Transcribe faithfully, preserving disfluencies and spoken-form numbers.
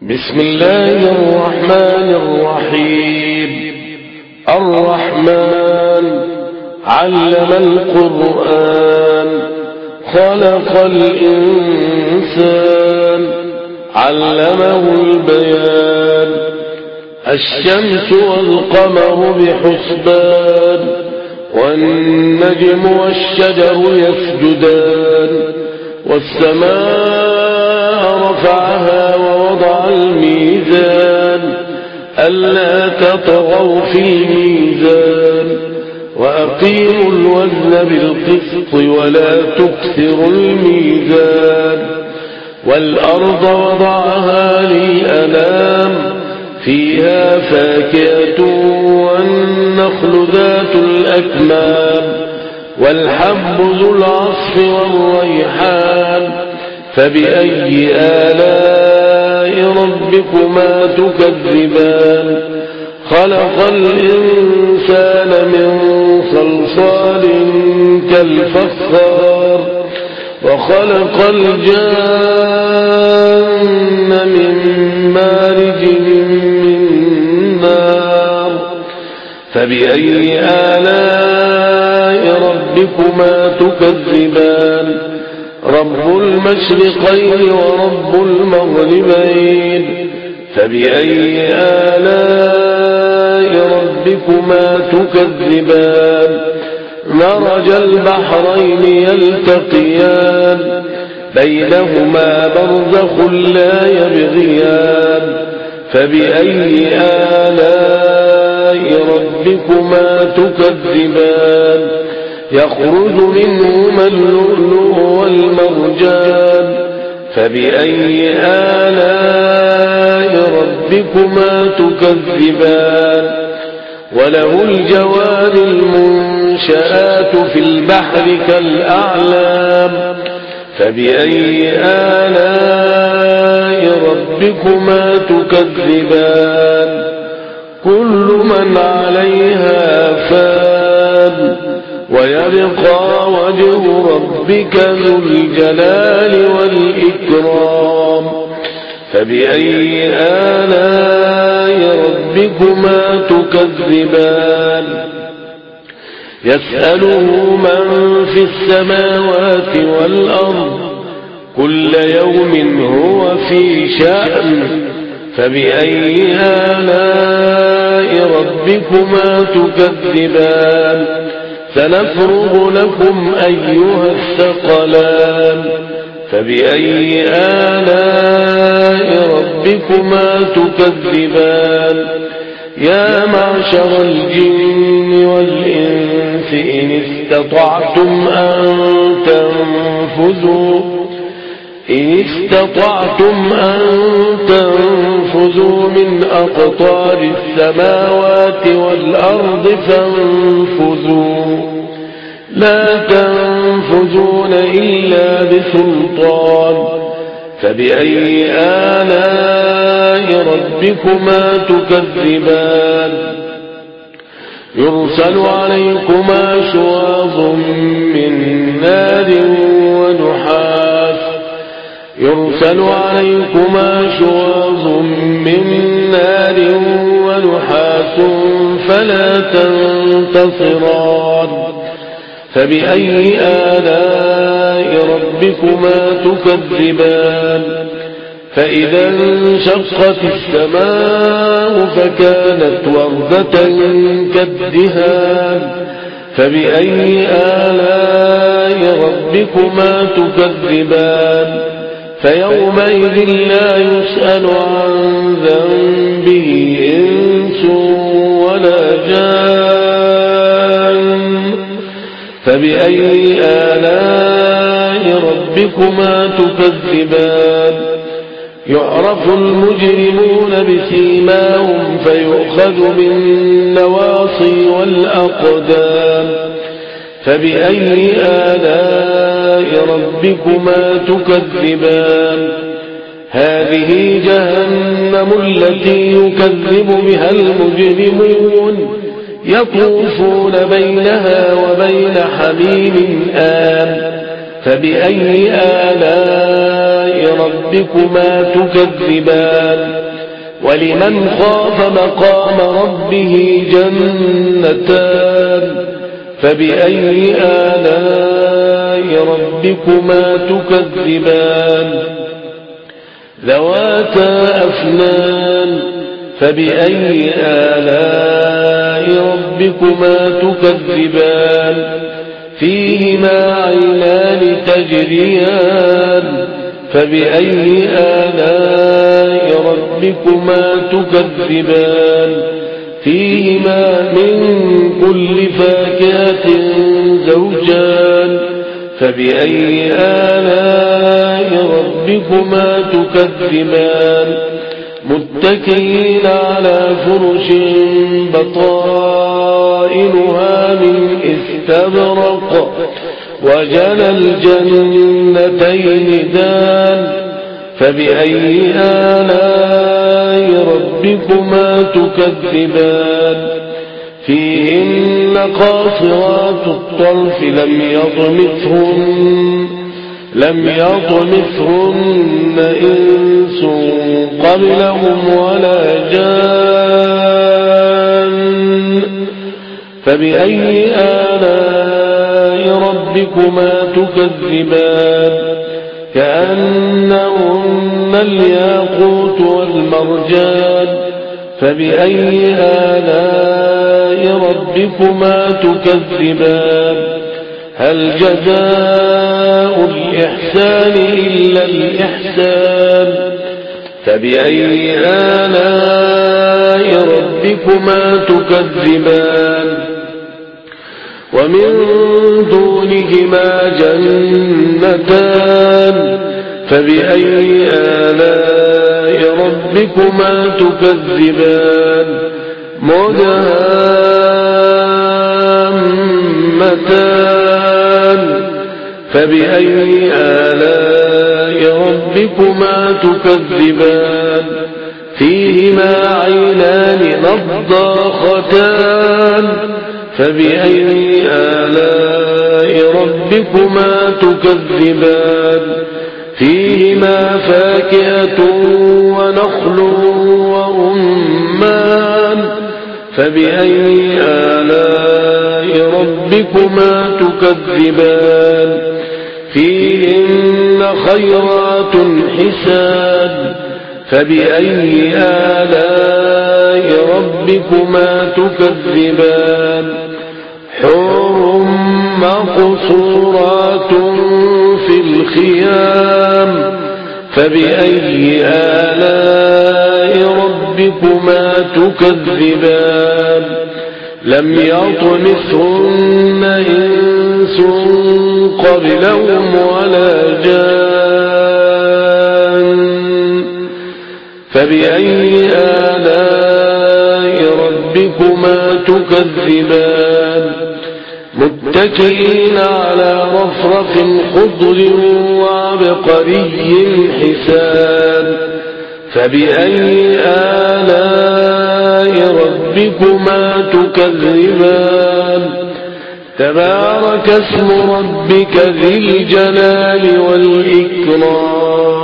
بسم الله الرحمن الرحيم. الرحمن علم القرآن خلق الإنسان علمه البيان. الشمس والقمر بحسبان والنجم والشجر يسجدان. والسماء رفعها ووضع الميزان ألا تطغوا في الميزان وأقيموا الوزن بالقسط ولا تكسروا الميزان. والأرض وضعها للأنام فيها فاكهة والنخل ذات الأكمام والحب ذو العصف والريحان. فبأي آلاء ربكما تكذبان؟ خلق الإنسان من صلصال كالفخار وخلق الجان من مارج من نار. فبأي آلاء ربكما تكذبان؟ رب المشرقين ورب المغربين. فبأي آلاء ربكما تكذبان؟ مرج البحرين يلتقيان بينهما برزخ لا يبغيان. فبأي آلاء ربكما تكذبان؟ يخرج منهما اللؤلؤ والمرجان. فبأي آلاء ربكما تكذبان؟ وله الجوار المنشآت في البحر كالأعلام. فبأي آلاء ربكما تكذبان؟ كل من عليها فان ويبقى وجه ربك ذو الجلال والإكرام. فبأي آلاء ربكما تكذبان؟ يسأله من في السماوات والأرض كل يوم هو في شأن. فبأي آلاء ربكما تكذبان؟ سنفرغ لكم أيها الثقلان. فبأي آلاء ربكما تكذبان؟ يا معشر الجن والإنس إن استطعتم أن تنفذوا إن استطعتم أن تنفذوا من أقطار السماوات والأرض فانفذوا لا تنفذون إلا بسلطان. فبأي آلاء ربكما تكذبان؟ يرسل عليكما شواظ من نار ونحاس يرسل عليكما شواظ من نار ونحاس فلا تنتصران. فبأي آلاء ربكما تكذبان؟ فإذا انشقت السماء فكانت وردة كالدهان. فبأي آلاء ربكما تكذبان؟ فيومئذ لا يسأل عن ذنبه إنس ولا جان. فبأي آلاء ربكما تكذبان؟ يعرف المجرمون بسيماهم فيؤخذ بالنواصي والأقدام. فبأي آلاء ربكما تكذبان؟ هذه جهنم التي يكذب بها المجرمون يطوفون بينها وبين حميم آن. فبأي آلاء ربكما تكذبان ولمن خاف مقام ربه جنتان فبأي آلاء ربكما تكذبان ذواتا أفنان فبأي آلاء ربكما تكذبان فيهما عينان تجريان فبأي آلاء ربكما تكذبان فيهما من كل فاكهة زوجان فبأي آلاء ربكما تكذبان متكئين على فرش بطائنها من استبرق وجنى الجنتين دان فبأي آلاء ربكما تكذبان فيهن قاصرات الطرف لم يطمثهن لم يطمثهن إنس قبلهم ولا جان فبأي آلاء ربكما تكذبان كأنهن الياقوت والمرجان فبأي آلاء ربكما تكذبان هل جزاء الإحسان إلا الإحسان فبأي آلاء ربكما تكذبان ومن دونهما جنتان فبأي آلاء ربكما تكذبان مدهامتان فبأي آلاء ربكما تكذبان فيهما عينان نضاختان فبأي آلاء ربكما تكذبان فيهما فاكهة ونخل ورمان فبأي آلاء ربكما تكذبان فيهن خيرات حسان فبأي آلاء ربكما تكذبان حور مقصورات في الخيام فبأي آلاء ربكما تكذبان لم يطمثهن إنس قبلهم ولا جان فبأي آلاء ربكما تكذبان متكئين على رفرف خضر وعبقري حسان فبأي آلاء ربكما تكذبان تبارك اسم ربك ذي الجلال والإكرام